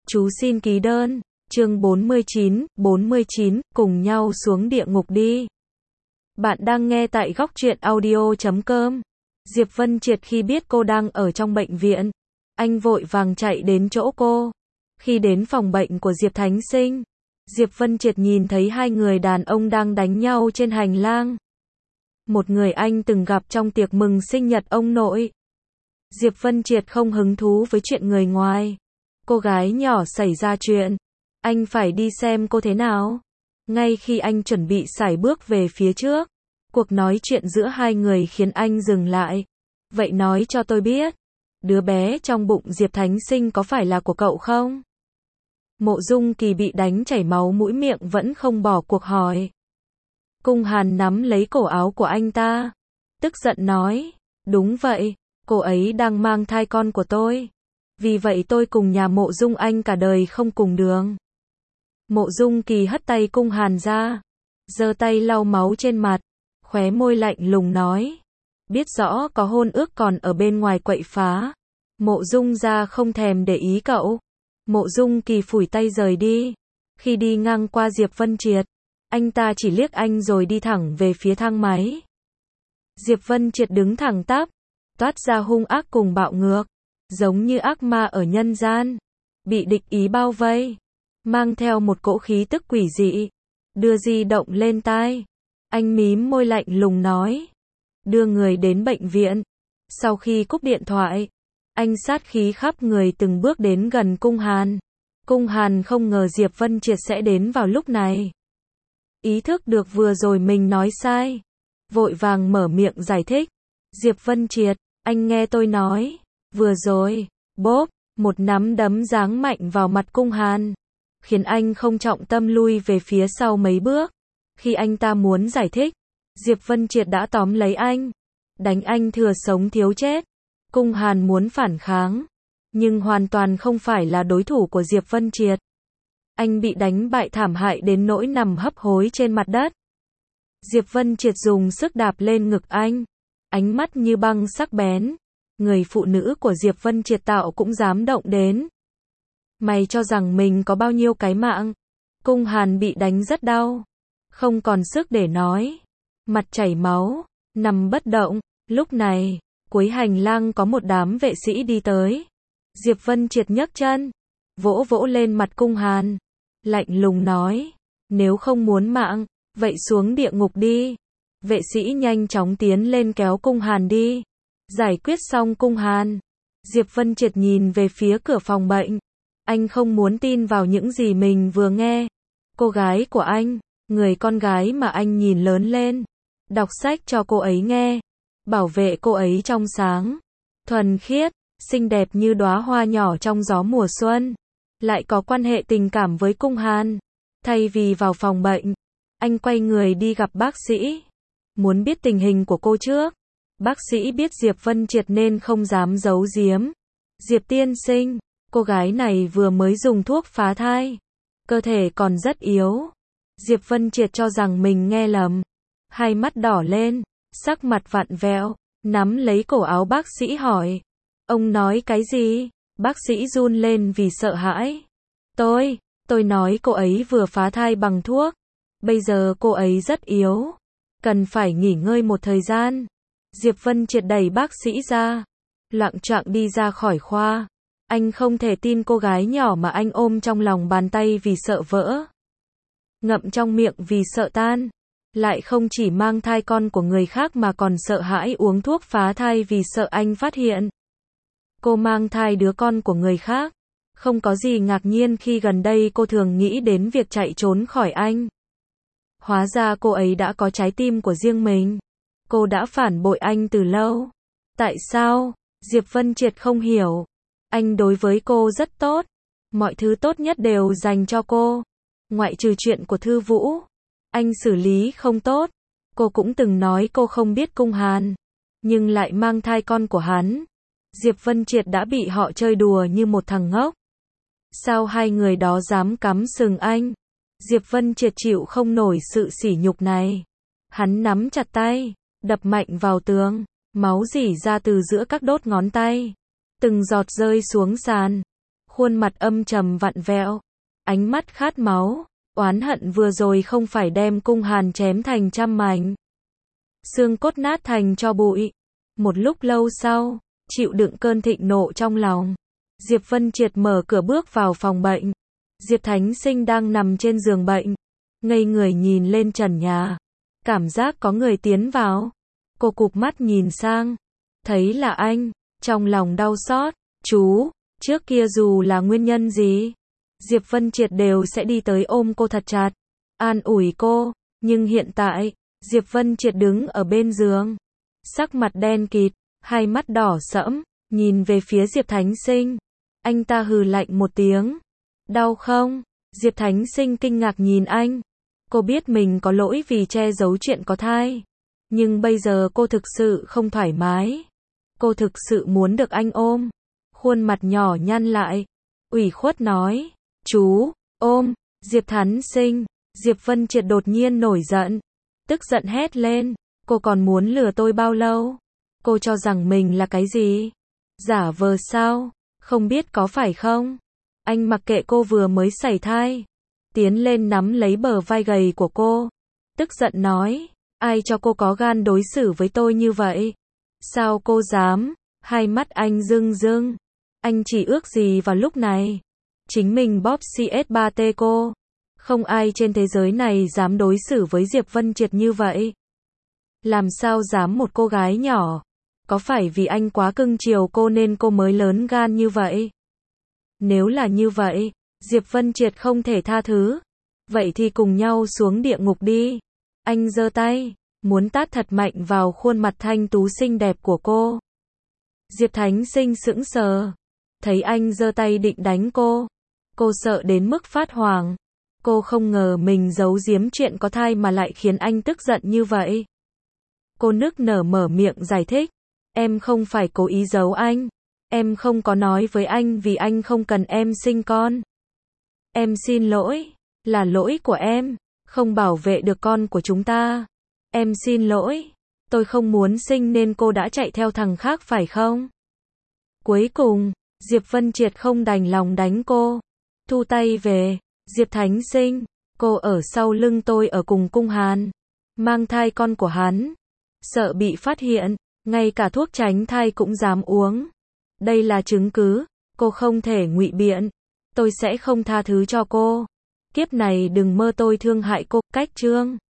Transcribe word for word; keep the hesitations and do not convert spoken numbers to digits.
Chú xin ký đơn. Chương bốn mươi chín, bốn mươi chín, cùng nhau xuống địa ngục đi. Bạn đang nghe tại góc truyện audio chấm com. Diệp Vân Triệt khi biết cô đang ở trong bệnh viện, anh vội vàng chạy đến chỗ cô. Khi đến phòng bệnh của Diệp Thánh Sinh, Diệp Vân Triệt nhìn thấy hai người đàn ông đang đánh nhau trên hành lang. Một người anh từng gặp trong tiệc mừng sinh nhật ông nội. Diệp Vân Triệt không hứng thú với chuyện người ngoài. Cô gái nhỏ xảy ra chuyện, anh phải đi xem cô thế nào. Ngay khi anh chuẩn bị sải bước về phía trước, cuộc nói chuyện giữa hai người khiến anh dừng lại. Vậy nói cho tôi biết, đứa bé trong bụng Diệp Thánh Sinh có phải là của cậu không? Mộ Dung Kỳ bị đánh chảy máu mũi miệng vẫn không bỏ cuộc hỏi. Cung Hàn nắm lấy cổ áo của anh ta, tức giận nói, đúng vậy, cô ấy đang mang thai con của tôi. Vì vậy tôi cùng nhà Mộ Dung anh cả đời không cùng đường. Mộ Dung Kỳ hất tay Cung Hàn ra, giơ tay lau máu trên mặt, khóe môi lạnh lùng nói, biết rõ có hôn ước còn ở bên ngoài quậy phá. Mộ Dung gia không thèm để ý cậu. Mộ Dung Kỳ phủi tay rời đi. Khi đi ngang qua Diệp Vân Triệt, anh ta chỉ liếc anh rồi đi thẳng về phía thang máy. Diệp Vân Triệt đứng thẳng tắp, toát ra hung ác cùng bạo ngược, giống như ác ma ở nhân gian, bị địch ý bao vây, mang theo một cỗ khí tức quỷ dị. Đưa di động lên tai, anh mím môi lạnh lùng nói, đưa người đến bệnh viện. Sau khi cúp điện thoại, anh sát khí khắp người từng bước đến gần Cung Hàn. Cung Hàn không ngờ Diệp Vân Triệt sẽ đến vào lúc này. Ý thức được vừa rồi mình nói sai, vội vàng mở miệng giải thích. Diệp Vân Triệt, anh nghe tôi nói, vừa rồi, bốp, một nắm đấm giáng mạnh vào mặt Cung Hàn, khiến anh không trọng tâm lui về phía sau mấy bước. Khi anh ta muốn giải thích, Diệp Vân Triệt đã tóm lấy anh, đánh anh thừa sống thiếu chết. Cung Hàn muốn phản kháng, nhưng hoàn toàn không phải là đối thủ của Diệp Vân Triệt. Anh bị đánh bại thảm hại đến nỗi nằm hấp hối trên mặt đất. Diệp Vân Triệt dùng sức đạp lên ngực anh, ánh mắt như băng sắc bén. Người phụ nữ của Diệp Vân Triệt tạo cũng dám động đến. Mày cho rằng mình có bao nhiêu cái mạng? Cung Hàn bị đánh rất đau, không còn sức để nói, mặt chảy máu, nằm bất động. Lúc này, cuối hành lang có một đám vệ sĩ đi tới. Diệp Vân Triệt nhấc chân, vỗ vỗ lên mặt Cung Hàn, lạnh lùng nói, nếu không muốn mạng, vậy xuống địa ngục đi. Vệ sĩ nhanh chóng tiến lên kéo Cung Hàn đi. Giải quyết xong Cung Hàn, Diệp Vân Triệt nhìn về phía cửa phòng bệnh. Anh không muốn tin vào những gì mình vừa nghe. Cô gái của anh, người con gái mà anh nhìn lớn lên, đọc sách cho cô ấy nghe, bảo vệ cô ấy trong sáng, thuần khiết, xinh đẹp như đóa hoa nhỏ trong gió mùa xuân, lại có quan hệ tình cảm với Cung Hàn. Thay vì vào phòng bệnh, anh quay người đi gặp bác sĩ, muốn biết tình hình của cô trước. Bác sĩ biết Diệp Vân Triệt nên không dám giấu giếm. Diệp tiên sinh, cô gái này vừa mới dùng thuốc phá thai, cơ thể còn rất yếu. Diệp Vân Triệt cho rằng mình nghe lầm, hai mắt đỏ lên, sắc mặt vặn vẹo, nắm lấy cổ áo bác sĩ hỏi, ông nói cái gì? Bác sĩ run lên vì sợ hãi. Tôi, tôi nói cô ấy vừa phá thai bằng thuốc, bây giờ cô ấy rất yếu, cần phải nghỉ ngơi một thời gian. Diệp Vân Triệt đẩy bác sĩ ra, loạng choạng đi ra khỏi khoa. Anh không thể tin cô gái nhỏ mà anh ôm trong lòng bàn tay vì sợ vỡ, ngậm trong miệng vì sợ tan, lại không chỉ mang thai con của người khác mà còn sợ hãi uống thuốc phá thai vì sợ anh phát hiện. Cô mang thai đứa con của người khác. Không có gì ngạc nhiên khi gần đây cô thường nghĩ đến việc chạy trốn khỏi anh. Hóa ra cô ấy đã có trái tim của riêng mình. Cô đã phản bội anh từ lâu. Tại sao? Diệp Vân Triệt không hiểu. Anh đối với cô rất tốt. Mọi thứ tốt nhất đều dành cho cô. Ngoại trừ chuyện của Thư Vũ, anh xử lý không tốt. Cô cũng từng nói cô không biết Cung Hàn, nhưng lại mang thai con của hắn. Diệp Vân Triệt đã bị họ chơi đùa như một thằng ngốc. Sao hai người đó dám cắm sừng anh? Diệp Vân Triệt chịu không nổi sự sỉ nhục này. Hắn nắm chặt tay, đập mạnh vào tường, máu rỉ ra từ giữa các đốt ngón tay, từng giọt rơi xuống sàn. khuôn mặt âm trầm vặn vẹo, ánh mắt khát máu, oán hận vừa rồi không phải đem Cung Hàn chém thành trăm mảnh, xương cốt nát thành tro bụi. Một lúc lâu sau, chịu đựng cơn thịnh nộ trong lòng, Diệp Vân Triệt mở cửa bước vào phòng bệnh. Diệp Thánh Sinh đang nằm trên giường bệnh, ngây người nhìn lên trần nhà, cảm giác có người tiến vào. Cô cụp mắt nhìn sang, thấy là anh, trong lòng đau xót. Chú, trước kia dù là nguyên nhân gì, Diệp Vân Triệt đều sẽ đi tới ôm cô thật chặt, an ủi cô, nhưng hiện tại, Diệp Vân Triệt đứng ở bên giường, sắc mặt đen kịt, hai mắt đỏ sẫm, nhìn về phía Diệp Thánh Sinh. Anh ta hừ lạnh một tiếng. Đau không? Diệp Thánh Sinh kinh ngạc nhìn anh. Cô biết mình có lỗi vì che giấu chuyện có thai, nhưng bây giờ cô thực sự không thoải mái. Cô thực sự muốn được anh ôm. Khuôn mặt nhỏ nhăn lại, ủy khuất nói, chú, ôm. Diệp Thánh Sinh. Diệp Vân Triệt đột nhiên nổi giận, tức giận hét lên, cô còn muốn lừa tôi bao lâu? Cô cho rằng mình là cái gì? Giả vờ sao? Không biết có phải không? Anh mặc kệ cô vừa mới sảy thai, tiến lên nắm lấy bờ vai gầy của cô, tức giận nói, ai cho cô có gan đối xử với tôi như vậy? Sao cô dám? Hai mắt anh rưng rưng. Anh chỉ ước gì vào lúc này? Chính mình bóp xê ét ba tê cô. Không ai trên thế giới này dám đối xử với Diệp Vân Triệt như vậy. Làm sao dám một cô gái nhỏ? Có phải vì anh quá cưng chiều cô nên cô mới lớn gan như vậy? Nếu là như vậy, Diệp Vân Triệt không thể tha thứ. Vậy thì cùng nhau xuống địa ngục đi. Anh giơ tay, muốn tát thật mạnh vào khuôn mặt thanh tú xinh đẹp của cô. Diệp Thánh Sinh sững sờ, thấy anh giơ tay định đánh cô. Cô sợ đến mức phát hoảng. Cô không ngờ mình giấu giếm chuyện có thai mà lại khiến anh tức giận như vậy. Cô nức nở mở miệng giải thích. Em không phải cố ý giấu anh. Em không có nói với anh vì anh không cần em sinh con. Em xin lỗi, là lỗi của em, không bảo vệ được con của chúng ta. Em xin lỗi, tôi không muốn sinh nên cô đã chạy theo thằng khác phải không? Cuối cùng, Diệp Vân Triệt không đành lòng đánh cô. Thu tay về, Diệp Thánh Sinh, cô ở sau lưng tôi ở cùng Cung Hàn, mang thai con của hắn. Sợ bị phát hiện, ngay cả thuốc tránh thai cũng dám uống. Đây là chứng cứ, cô không thể ngụy biện. Tôi sẽ không tha thứ cho cô. Kiếp này đừng mơ tôi thương hại cô. Cách chương